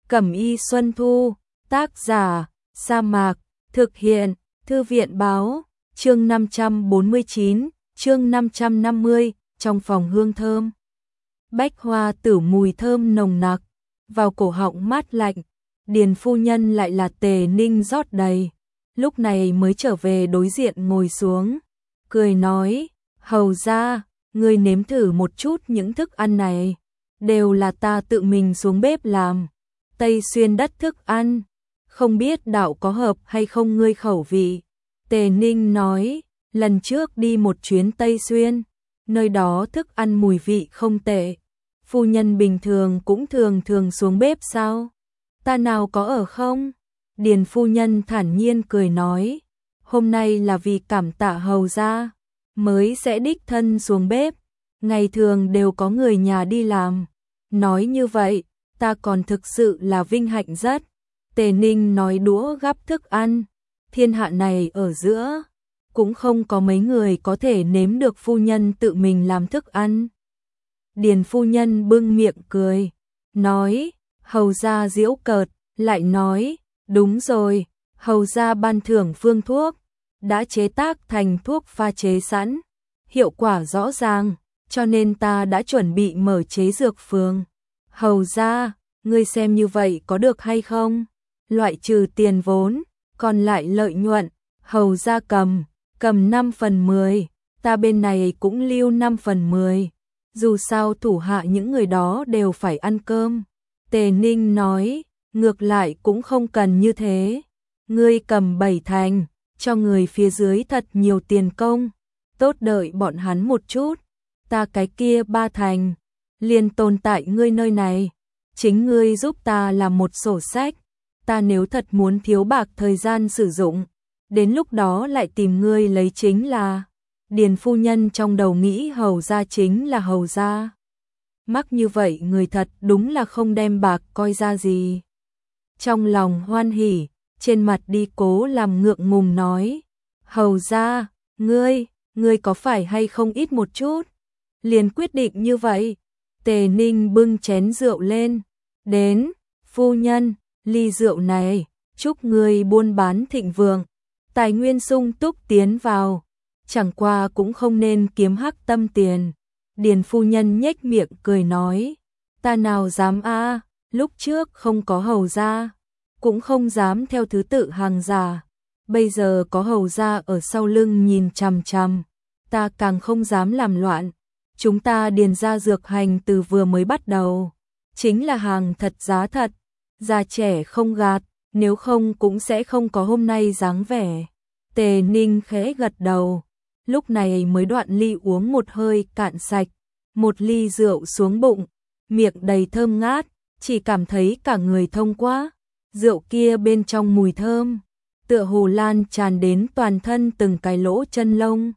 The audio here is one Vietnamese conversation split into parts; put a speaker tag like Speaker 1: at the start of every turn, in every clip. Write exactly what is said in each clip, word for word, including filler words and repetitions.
Speaker 1: Cẩm y Xuân Thu, tác giả, Sa Mạc, thực hiện, Thư viện báo, chương năm trăm bốn mươi chín, chương năm trăm năm mươi, trong phòng hương thơm. Bách hoa tử mùi thơm nồng nặc, vào cổ họng mát lạnh, Điền phu nhân lại là Tề Ninh rót đầy, lúc này mới trở về đối diện ngồi xuống, cười nói, hầu ra, ngươi nếm thử một chút những thức ăn này, đều là ta tự mình xuống bếp làm, Tây Xuyên đất thức ăn, không biết đạo có hợp hay không ngươi khẩu vị. Tề Ninh nói, lần trước đi một chuyến Tây Xuyên, nơi đó thức ăn mùi vị không tệ, phu nhân bình thường cũng thường thường xuống bếp sao? Ta nào có ở không? Điền phu nhân thản nhiên cười nói, hôm nay là vì cảm tạ hầu ra, mới sẽ đích thân xuống bếp, ngày thường đều có người nhà đi làm. Nói như vậy, ta còn thực sự là vinh hạnh rất. Tề Ninh nói đũa gắp thức ăn, thiên hạ này ở giữa, cũng không có mấy người có thể nếm được phu nhân tự mình làm thức ăn. Điền phu nhân bưng miệng cười, nói, hầu ra giễu cợt, lại nói, đúng rồi, hầu ra ban thưởng phương thuốc, đã chế tác thành thuốc pha chế sẵn, hiệu quả rõ ràng, cho nên ta đã chuẩn bị mở chế dược phường. Hầu ra, ngươi xem như vậy có được hay không? Loại trừ tiền vốn, còn lại lợi nhuận, hầu ra cầm, cầm năm phần mười, ta bên này cũng lưu năm phần mười, dù sao thủ hạ những người đó đều phải ăn cơm. Tề Ninh nói, ngược lại cũng không cần như thế, ngươi cầm bảy thành, cho người phía dưới thật nhiều tiền công, tốt đợi bọn hắn một chút, ta cái kia ba thành, liền tồn tại ngươi nơi này, chính ngươi giúp ta làm một sổ sách, ta nếu thật muốn thiếu bạc thời gian sử dụng, đến lúc đó lại tìm ngươi lấy chính là. Điền phu nhân trong đầu nghĩ hầu ra chính là hầu ra. Mắc như vậy người thật đúng là không đem bạc coi ra gì. Trong lòng hoan hỉ, trên mặt đi cố làm ngượng ngùng nói, hầu ra, ngươi, ngươi có phải hay không ít một chút? Liền quyết định như vậy. Tề Ninh bưng chén rượu lên, đến, phu nhân, ly rượu này, chúc ngươi buôn bán thịnh vượng, tài nguyên sung túc tiến vào, chẳng qua cũng không nên kiếm hắc tâm tiền. Điền phu nhân nhếch miệng cười nói, ta nào dám a, lúc trước không có hầu gia, cũng không dám theo thứ tự hàng giả, bây giờ có hầu gia ở sau lưng nhìn chằm chằm, ta càng không dám làm loạn. Chúng ta Điền gia dược hành từ vừa mới bắt đầu, chính là hàng thật giá thật, già trẻ không gạt, nếu không cũng sẽ không có hôm nay dáng vẻ. Tề Ninh khẽ gật đầu, lúc này mới đoạn ly uống một hơi cạn sạch, một ly rượu xuống bụng, miệng đầy thơm ngát, chỉ cảm thấy cả người thông quá, rượu kia bên trong mùi thơm, tựa hồ lan tràn đến toàn thân từng cái lỗ chân lông.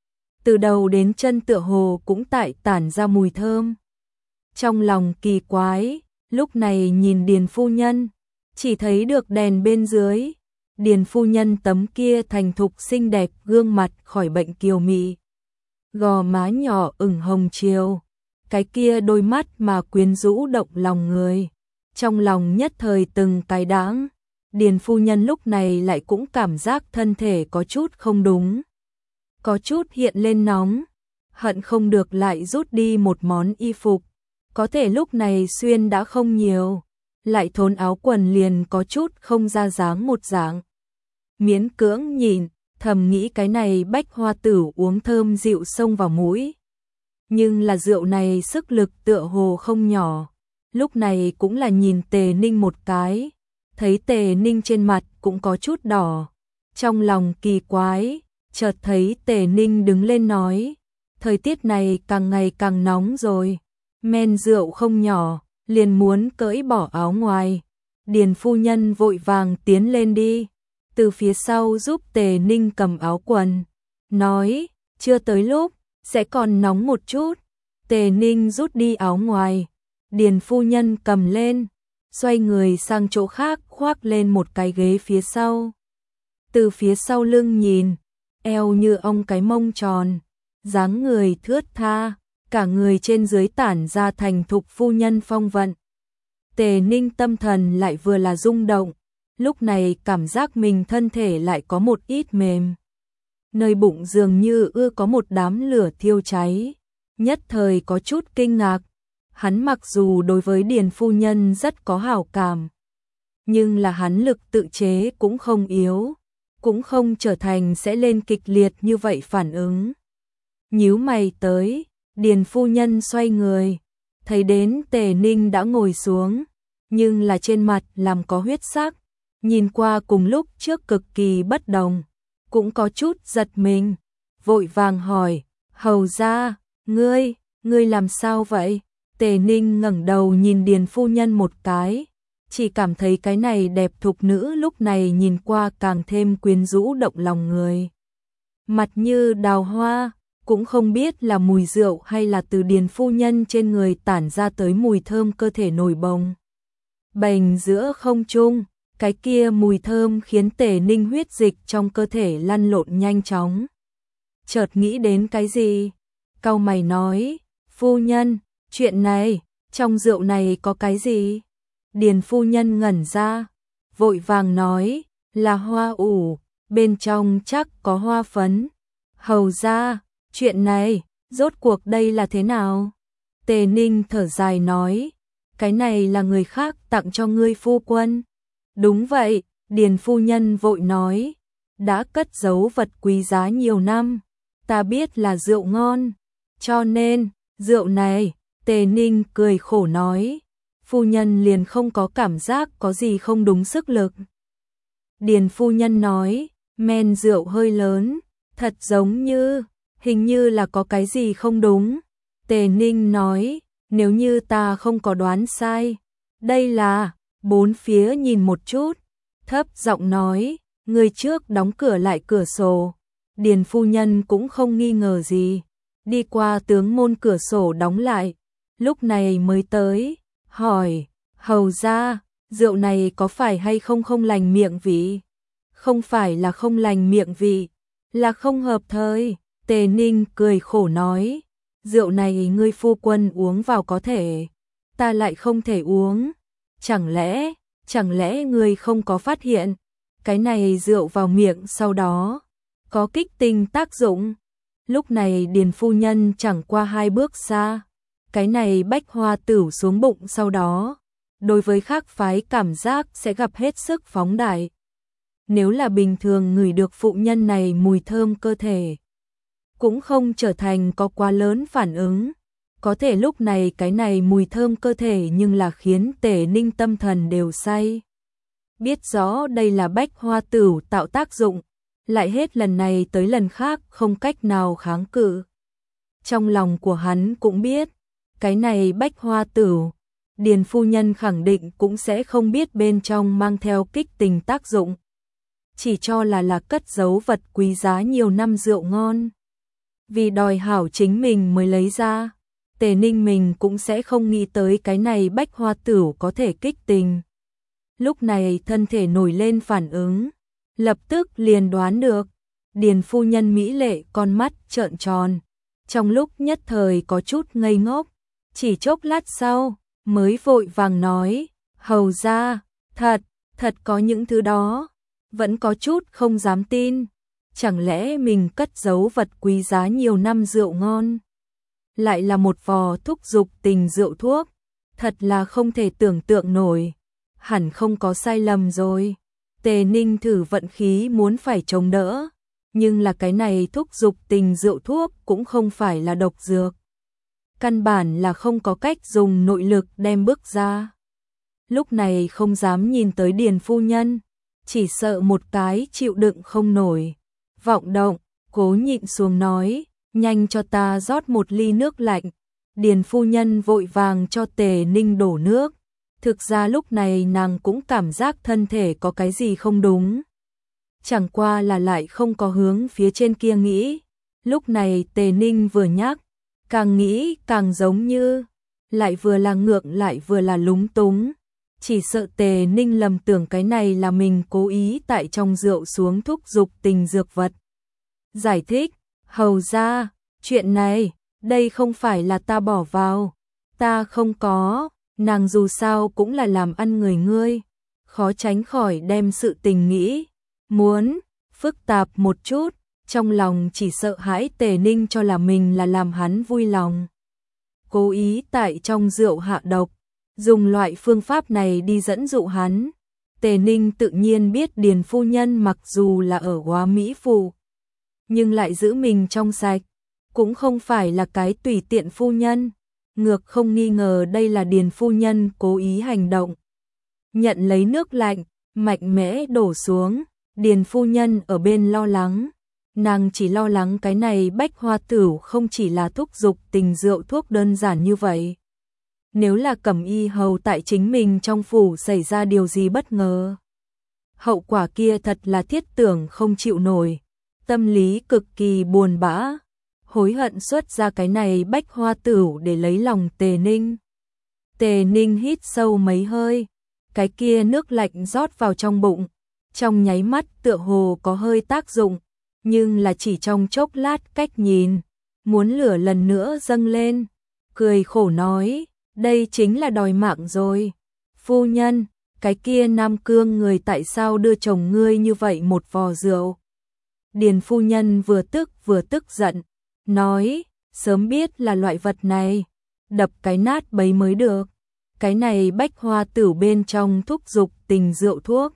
Speaker 1: Từ đầu đến chân tựa hồ cũng tại tản ra mùi thơm. Trong lòng kỳ quái, lúc này nhìn Điền phu nhân, chỉ thấy được đèn bên dưới, Điền phu nhân tấm kia thành thục xinh đẹp gương mặt khỏi bệnh kiều mị, gò má nhỏ ửng hồng chiều, cái kia đôi mắt mà quyến rũ động lòng người, trong lòng nhất thời từng cái đáng. Điền phu nhân lúc này lại cũng cảm giác thân thể có chút không đúng, có chút hiện lên nóng, hận không được lại rút đi một món y phục, có thể lúc này xuyên đã không nhiều, lại thốn áo quần liền có chút không ra dáng một dạng. Miễn cưỡng nhìn, thầm nghĩ cái này bách hoa tử uống thơm dịu xông vào mũi. Nhưng là rượu này sức lực tựa hồ không nhỏ, lúc này cũng là nhìn Tề Ninh một cái, thấy Tề Ninh trên mặt cũng có chút đỏ, trong lòng kỳ quái, chợt thấy Tề Ninh đứng lên nói, thời tiết này càng ngày càng nóng rồi, men rượu không nhỏ, liền muốn cởi bỏ áo ngoài. Điền phu nhân vội vàng tiến lên đi, từ phía sau giúp Tề Ninh cầm áo quần, nói, chưa tới lúc, sẽ còn nóng một chút. Tề Ninh rút đi áo ngoài, Điền phu nhân cầm lên, xoay người sang chỗ khác khoác lên một cái ghế phía sau. Từ phía sau lưng nhìn, eo như ong cái mông tròn, dáng người thướt tha, cả người trên dưới tản ra thành thục phu nhân phong vận. Tề Ninh tâm thần lại vừa là rung động, lúc này cảm giác mình thân thể lại có một ít mềm. Nơi bụng dường như ưa có một đám lửa thiêu cháy, nhất thời có chút kinh ngạc. Hắn mặc dù đối với Điền phu nhân rất có hảo cảm, nhưng là hắn lực tự chế cũng không yếu, cũng không trở thành sẽ lên kịch liệt như vậy phản ứng. Nhíu mày tới, Điền phu nhân xoay người, thấy đến Tề Ninh đã ngồi xuống, nhưng là trên mặt làm có huyết sắc, nhìn qua cùng lúc trước cực kỳ bất đồng, cũng có chút giật mình, vội vàng hỏi, hầu ra, ngươi, ngươi làm sao vậy? Tề Ninh ngẩng đầu nhìn Điền phu nhân một cái, chỉ cảm thấy cái này đẹp thục nữ lúc này nhìn qua càng thêm quyến rũ động lòng người. Mặt như đào hoa, cũng không biết là mùi rượu hay là từ Điền phu nhân trên người tản ra tới mùi thơm cơ thể nổi bồng. Bềnh giữa không trung, cái kia mùi thơm khiến Tề Ninh huyết dịch trong cơ thể lăn lộn nhanh chóng. Chợt nghĩ đến cái gì? Cau mày nói, phu nhân, chuyện này, trong rượu này có cái gì? Điền phu nhân ngẩn ra, vội vàng nói, là hoa ủ, bên trong chắc có hoa phấn. Hầu ra, chuyện này, rốt cuộc đây là thế nào? Tề Ninh thở dài nói, cái này là người khác tặng cho ngươi phu quân. Đúng vậy, Điền phu nhân vội nói, đã cất giấu vật quý giá nhiều năm, ta biết là rượu ngon, cho nên, rượu này, Tề Ninh cười khổ nói, phu nhân liền không có cảm giác có gì không đúng sức lực. Điền phu nhân nói, men rượu hơi lớn, thật giống như, hình như là có cái gì không đúng. Tề Ninh nói, nếu như ta không có đoán sai, đây là, bốn phía nhìn một chút, thấp giọng nói, người trước đóng cửa lại cửa sổ. Điền phu nhân cũng không nghi ngờ gì, đi qua tướng môn cửa sổ đóng lại, lúc này mới tới, hỏi, hầu ra, rượu này có phải hay không không lành miệng vị? Không phải là không lành miệng vị, là không hợp thời. Tề Ninh cười khổ nói, rượu này ngươi phu quân uống vào có thể, ta lại không thể uống. Chẳng lẽ, chẳng lẽ ngươi không có phát hiện, cái này rượu vào miệng sau đó, có kích tinh tác dụng? Lúc này Điền phu nhân chẳng qua hai bước xa, cái này bách hoa tửu xuống bụng sau đó, đối với khác phái cảm giác sẽ gặp hết sức phóng đại. Nếu là bình thường ngửi được phụ nhân này mùi thơm cơ thể, cũng không trở thành có quá lớn phản ứng. Có thể lúc này cái này mùi thơm cơ thể nhưng là khiến Tề Ninh tâm thần đều say. Biết rõ đây là bách hoa tửu tạo tác dụng, lại hết lần này tới lần khác không cách nào kháng cự. Trong lòng của hắn cũng biết, cái này bách hoa tửu, Điền phu nhân khẳng định cũng sẽ không biết bên trong mang theo kích tình tác dụng. Chỉ cho là là cất giấu vật quý giá nhiều năm rượu ngon. Vì đòi hảo chính mình mới lấy ra, Tề Ninh mình cũng sẽ không nghĩ tới cái này bách hoa tửu có thể kích tình. Lúc này thân thể nổi lên phản ứng, lập tức liền đoán được, Điền phu nhân mỹ lệ con mắt trợn tròn, trong lúc nhất thời có chút ngây ngốc, chỉ chốc lát sau, mới vội vàng nói, hầu ra, thật, thật có những thứ đó, vẫn có chút không dám tin, chẳng lẽ mình cất giấu vật quý giá nhiều năm rượu ngon, lại là một vò thúc dục tình rượu thuốc, thật là không thể tưởng tượng nổi, hẳn không có sai lầm rồi. Tề Ninh thử vận khí muốn phải chống đỡ, nhưng là cái này thúc dục tình rượu thuốc cũng không phải là độc dược. Căn bản là không có cách dùng nội lực đem bước ra. Lúc này không dám nhìn tới Điền phu nhân, chỉ sợ một cái chịu đựng không nổi. Vọng động, cố nhịn xuống nói, nhanh cho ta rót một ly nước lạnh. Điền phu nhân vội vàng cho Tề Ninh đổ nước. Thực ra lúc này nàng cũng cảm giác thân thể có cái gì không đúng. Chẳng qua là lại không có hướng phía trên kia nghĩ. Lúc này Tề Ninh vừa nhắc, càng nghĩ càng giống như, lại vừa là ngượng lại vừa là lúng túng. Chỉ sợ Tề Ninh lầm tưởng cái này là mình cố ý tại trong rượu xuống thúc dục tình dược vật. Giải thích, hầu ra, chuyện này, đây không phải là ta bỏ vào, ta không có, nàng dù sao cũng là làm ăn người ngươi, khó tránh khỏi đem sự tình nghĩ, muốn, phức tạp một chút, trong lòng chỉ sợ hãi Tề Ninh cho là mình là làm hắn vui lòng. Cố ý tại trong rượu hạ độc, dùng loại phương pháp này đi dẫn dụ hắn. Tề Ninh tự nhiên biết Điền phu nhân mặc dù là ở Góa Mỹ Phủ, nhưng lại giữ mình trong sạch, cũng không phải là cái tùy tiện phu nhân, ngược không nghi ngờ đây là Điền phu nhân cố ý hành động. Nhận lấy nước lạnh, mạnh mẽ đổ xuống, Điền phu nhân ở bên lo lắng, nàng chỉ lo lắng cái này bách hoa tửu không chỉ là thúc dục tình rượu thuốc đơn giản như vậy. Nếu là Cẩm Y hầu tại chính mình trong phủ xảy ra điều gì bất ngờ, hậu quả kia thật là thiết tưởng không chịu nổi, tâm lý cực kỳ buồn bã, hối hận xuất ra cái này bách hoa tửu để lấy lòng Tề Ninh. Tề Ninh hít sâu mấy hơi, cái kia nước lạnh rót vào trong bụng, trong nháy mắt tựa hồ có hơi tác dụng, nhưng là chỉ trong chốc lát cách nhìn, muốn lửa lần nữa dâng lên, cười khổ nói, đây chính là đòi mạng rồi. Phu nhân, cái kia Nam Cương người tại sao đưa chồng ngươi như vậy một vò rượu? Điền phu nhân vừa tức vừa tức giận, nói, sớm biết là loại vật này, đập cái nát bấy mới được. Cái này bách hoa tửu bên trong thúc dục tình rượu thuốc.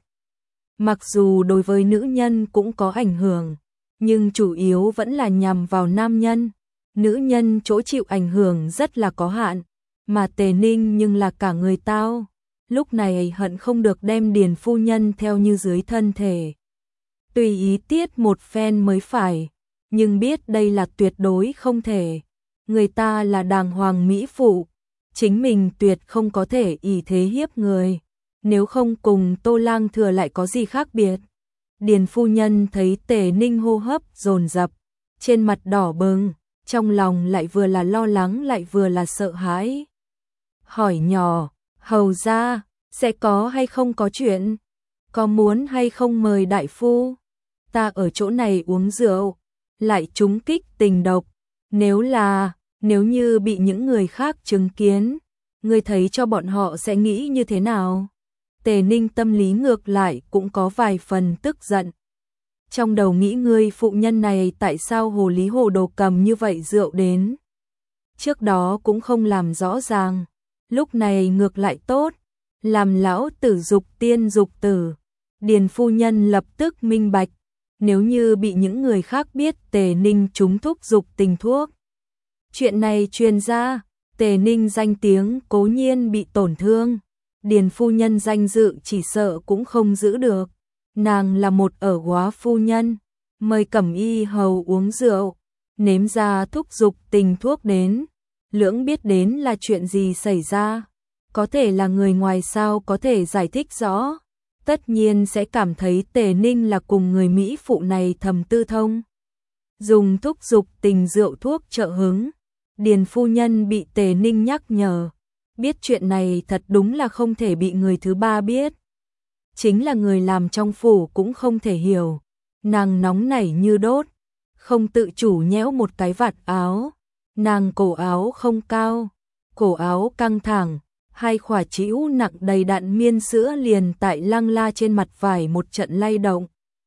Speaker 1: Mặc dù đối với nữ nhân cũng có ảnh hưởng, nhưng chủ yếu vẫn là nhằm vào nam nhân. Nữ nhân chỗ chịu ảnh hưởng rất là có hạn, mà Tề Ninh nhưng là cả người tao. Lúc này hận không được đem Điền phu nhân theo như dưới thân thể. Tùy ý tiết một phen mới phải, nhưng biết đây là tuyệt đối không thể. Người ta là đàng hoàng mỹ phụ, chính mình tuyệt không có thể ỷ thế hiếp người. Nếu không cùng Tô Lang Thừa lại có gì khác biệt. Điền phu nhân thấy Tề Ninh hô hấp dồn dập, trên mặt đỏ bừng, trong lòng lại vừa là lo lắng lại vừa là sợ hãi. Hỏi nhỏ, hầu ra, sẽ có hay không có chuyện? Có muốn hay không mời đại phu? Ta ở chỗ này uống rượu, lại trúng kích tình độc. Nếu là, nếu như bị những người khác chứng kiến, ngươi thấy cho bọn họ sẽ nghĩ như thế nào? Tề Ninh tâm lý ngược lại cũng có vài phần tức giận. Trong đầu nghĩ ngươi phụ nhân này tại sao hồ lý hồ đồ cầm như vậy rượu đến. Trước đó cũng không làm rõ ràng, lúc này ngược lại tốt, làm lão tử dục tiên dục tử. Điền phu nhân lập tức minh bạch, nếu như bị những người khác biết Tề Ninh trúng thúc dục tình thuốc. Chuyện này truyền ra, Tề Ninh danh tiếng cố nhiên bị tổn thương, Điền phu nhân danh dự chỉ sợ cũng không giữ được. Nàng là một ở góa phu nhân, mời Cẩm Y hầu uống rượu, nếm ra thúc dục tình thuốc đến, lưỡng biết đến là chuyện gì xảy ra, có thể là người ngoài sao có thể giải thích rõ, tất nhiên sẽ cảm thấy Tề Ninh là cùng người Mỹ phụ này thầm tư thông. Dùng thúc dục tình rượu thuốc trợ hứng, Điền phu nhân bị Tề Ninh nhắc nhở, biết chuyện này thật đúng là không thể bị người thứ ba biết. Chính là người làm trong phủ cũng không thể hiểu, nàng nóng nảy như đốt, không tự chủ nhéo một cái vạt áo, nàng cổ áo không cao, cổ áo căng thẳng, hai khỏa trĩu nặng đầy đặn miên sữa liền tại lăng la trên mặt vải một trận lay động.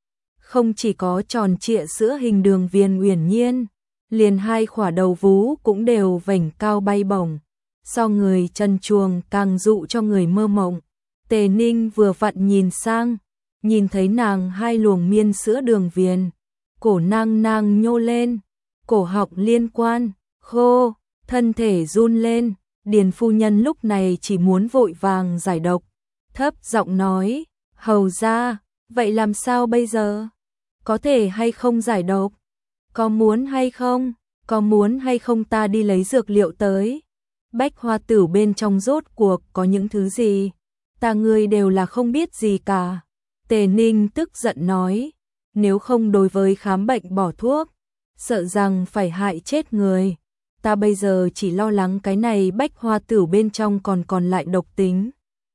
Speaker 1: Không chỉ có tròn trịa sữa hình đường viền uyển nhiên, liền hai khỏa đầu vú cũng đều vểnh cao bay bổng, so người chân chuồng càng dụ cho người mơ mộng. Tề Ninh vừa vặn nhìn sang, nhìn thấy nàng hai luồng miên sữa đường viền, cổ nang nang nhô lên, cổ họng liên quan, khô, thân thể run lên. Điền phu nhân lúc này chỉ muốn vội vàng giải độc, thấp giọng nói, hầu ra, vậy làm sao bây giờ? Có thể hay không giải độc? Có muốn hay không? Có muốn hay không ta đi lấy dược liệu tới? Bách hoa tửu bên trong rốt cuộc có những thứ gì? Ta ngươi đều là không biết gì cả. Tề Ninh tức giận nói, nếu không đối với khám bệnh bỏ thuốc, sợ rằng phải hại chết người. Ta bây giờ chỉ lo lắng cái này bách hoa tửu bên trong còn còn lại độc tính.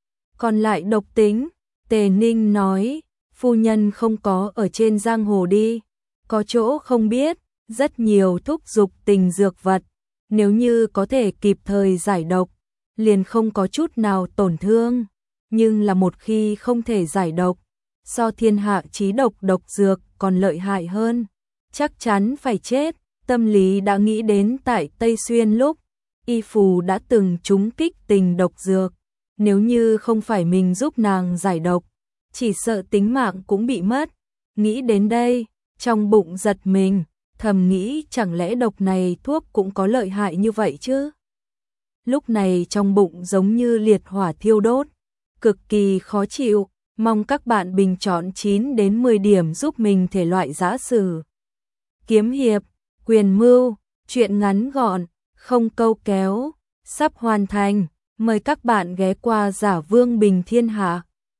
Speaker 1: Còn lại độc tính, Tề Ninh nói, phu nhân không có ở trên giang hồ đi, có chỗ không biết, rất nhiều thúc dục tình dược vật, nếu như có thể kịp thời giải độc, liền không có chút nào tổn thương, nhưng là một khi không thể giải độc, so thiên hạ chí độc độc dược còn lợi hại hơn, chắc chắn phải chết. Tâm lý đã nghĩ đến tại Tây Xuyên lúc Y Phù đã từng trúng kích tình độc dược, nếu như không phải mình giúp nàng giải độc, chỉ sợ tính mạng cũng bị mất. Nghĩ đến đây, trong bụng giật mình, thầm nghĩ chẳng lẽ độc này thuốc cũng có lợi hại như vậy chứ? Lúc này trong bụng giống như liệt hỏa thiêu đốt, cực kỳ khó chịu, mong các bạn bình chọn chín đến mười điểm giúp mình thể loại giã sử, kiếm hiệp, quyền mưu, truyện ngắn gọn, không câu kéo, sắp hoàn thành, mời các bạn ghé qua Giả Vương Bình Thiên Hạ.